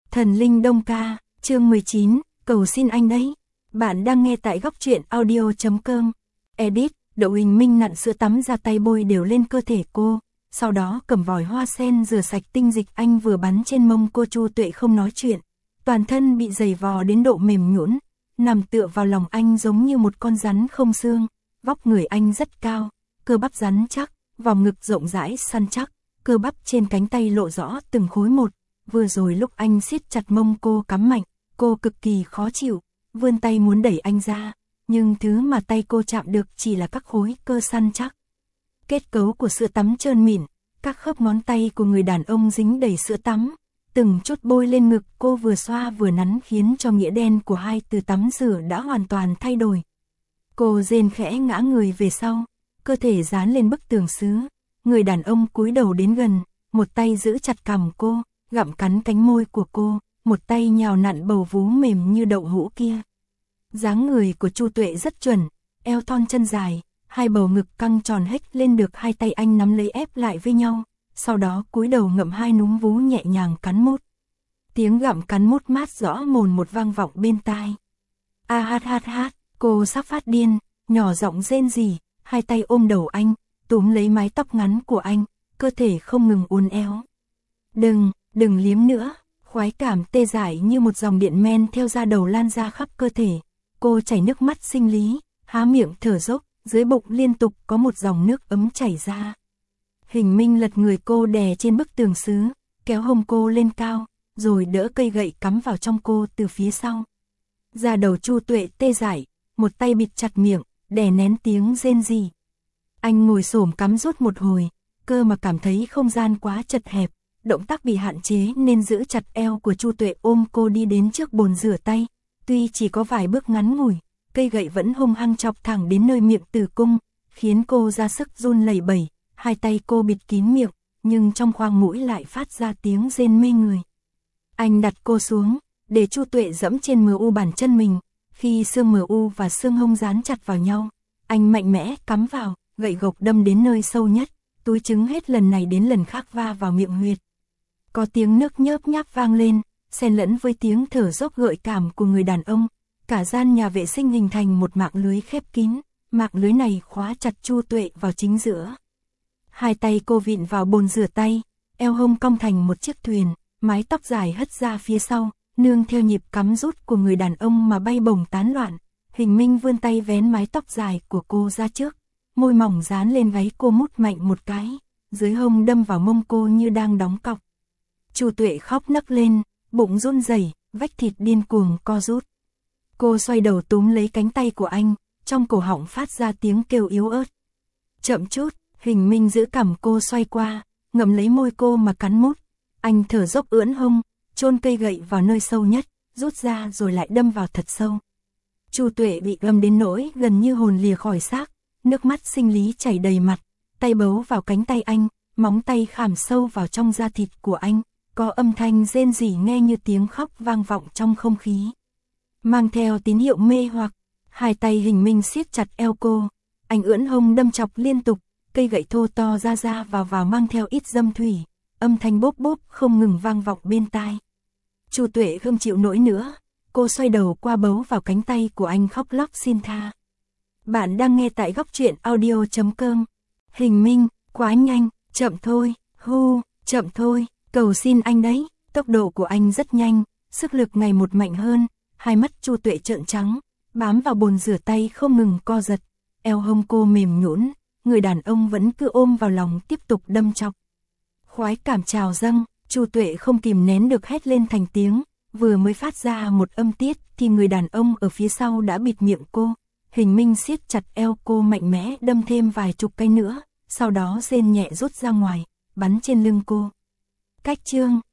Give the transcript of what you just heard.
Thần linh Đông Ca, chương 19, cầu xin anh đấy. Bạn đang nghe tại góc truyện audio.com. Edit, Đậu Huỳnh Minh nặn sữa tắm ra tay bôi đều lên cơ thể cô, sau đó cầm vòi hoa sen rửa sạch tinh dịch anh vừa bắn trên mông cô. Chu Tuệ không nói chuyện, toàn thân bị giày vò đến độ mềm nhũn, nằm tựa vào lòng anh giống như một con rắn không xương. Vóc người anh rất cao, cơ bắp rắn chắc, vòng ngực rộng rãi săn chắc, cơ bắp trên cánh tay lộ rõ từng khối một. Vừa rồi lúc anh siết chặt mông cô cắm mạnh, cô cực kỳ khó chịu, vươn tay muốn đẩy anh ra, nhưng thứ mà tay cô chạm được chỉ là các khối cơ săn chắc. Kết cấu của sữa tắm trơn mịn, các khớp ngón tay của người đàn ông dính đầy sữa tắm, từng chút bôi lên ngực cô vừa xoa vừa nắn khiến cho nghĩa đen của hai từ tắm rửa đã hoàn toàn thay đổi. Cô rên khẽ ngã người về sau, cơ thể dán lên bức tường sứ, người đàn ông cúi đầu đến gần, một tay giữ chặt cằm cô, gặm cắn cánh môi của cô, một tay nhào nặn bầu vú mềm như đậu hũ kia. Dáng người của Chu Tuệ rất chuẩn, eo thon chân dài, hai bầu ngực căng tròn hếch lên được hai tay anh nắm lấy ép lại với nhau, sau đó cúi đầu ngậm hai núm vú nhẹ nhàng cắn mút. Tiếng gặm cắn mút mát rõ mồn một vang vọng bên tai. A hát hát hát, cô sắp phát điên, nhỏ giọng rên rỉ, hai tay ôm đầu anh, túm lấy mái tóc ngắn của anh, cơ thể không ngừng uốn éo. Đừng liếm nữa, khoái cảm tê dại như một dòng điện men theo da đầu lan ra khắp cơ thể. Cô chảy nước mắt sinh lý, há miệng thở dốc, dưới bụng liên tục có một dòng nước ấm chảy ra. Hình Minh lật người cô đè trên bức tường sứ, kéo hông cô lên cao, rồi đỡ cây gậy cắm vào trong cô từ phía sau. Da đầu Chu Tuệ tê dại, một tay bịt chặt miệng, đè nén tiếng rên rỉ. Anh ngồi xổm cắm rút một hồi, cơ mà cảm thấy không gian quá chật hẹp, động tác bị hạn chế nên giữ chặt eo của Chu Tuệ ôm cô đi đến trước bồn rửa tay. Tuy chỉ có vài bước ngắn ngủi, cây gậy vẫn hung hăng chọc thẳng đến nơi miệng tử cung, khiến cô ra sức run lẩy bẩy, hai tay cô bịt kín miệng, nhưng trong khoang mũi lại phát ra tiếng rên mê người. Anh đặt cô xuống, để Chu Tuệ dẫm trên MU bàn chân mình, khi xương MU và xương hông dán chặt vào nhau, anh mạnh mẽ cắm vào, gậy gộc đâm đến nơi sâu nhất, túi trứng hết lần này đến lần khác va vào miệng huyệt. Có tiếng nước nhớp nháp vang lên, xen lẫn với tiếng thở dốc gợi cảm của người đàn ông, cả gian nhà vệ sinh hình thành một mạng lưới khép kín, mạng lưới này khóa chặt Chu Tuệ vào chính giữa. Hai tay cô vịn vào bồn rửa tay, eo hông cong thành một chiếc thuyền, mái tóc dài hất ra phía sau, nương theo nhịp cắm rút của người đàn ông mà bay bổng tán loạn. Hình Minh vươn tay vén mái tóc dài của cô ra trước, môi mỏng dán lên gáy cô mút mạnh một cái, dưới hông đâm vào mông cô như đang đóng cọc. Chu Tuệ khóc nấc lên, bụng run rẩy, vách thịt điên cuồng co rút. Cô xoay đầu túm lấy cánh tay của anh, trong cổ họng phát ra tiếng kêu yếu ớt. Chậm chút, Hình Minh giữ cằm cô xoay qua, ngậm lấy môi cô mà cắn mút. Anh thở dốc ưỡn hông, chôn cây gậy vào nơi sâu nhất, rút ra rồi lại đâm vào thật sâu. Chu Tuệ bị găm đến nỗi gần như hồn lìa khỏi xác, nước mắt sinh lý chảy đầy mặt, tay bấu vào cánh tay anh, móng tay khảm sâu vào trong da thịt của anh, có âm thanh rên rỉ nghe như tiếng khóc vang vọng trong không khí. Mang theo tín hiệu mê hoặc, hai tay Hình Minh siết chặt eo cô, anh ưỡn hông đâm chọc liên tục, cây gậy thô to ra vào mang theo ít dâm thủy, âm thanh bốp bốp không ngừng vang vọng bên tai. Chu Tuệ không chịu nổi nữa, cô xoay đầu qua bấu vào cánh tay của anh khóc lóc xin tha. Bạn đang nghe tại góc truyện audio.com. Hình Minh, quá nhanh, chậm thôi, chậm thôi, cầu xin anh đấy. Tốc độ của anh rất nhanh, sức lực ngày một mạnh hơn, hai mắt Chu Tuệ trợn trắng, bám vào bồn rửa tay không ngừng co giật, eo hông cô mềm nhũn, người đàn ông vẫn cứ ôm vào lòng tiếp tục đâm chọc. Khoái cảm trào dâng, Chu Tuệ không kìm nén được hét lên thành tiếng, vừa mới phát ra một âm tiết thì người đàn ông ở phía sau đã bịt miệng cô. Hình Minh siết chặt eo cô mạnh mẽ đâm thêm vài chục cái nữa, sau đó rên nhẹ rút ra ngoài, bắn trên lưng cô. Cách chương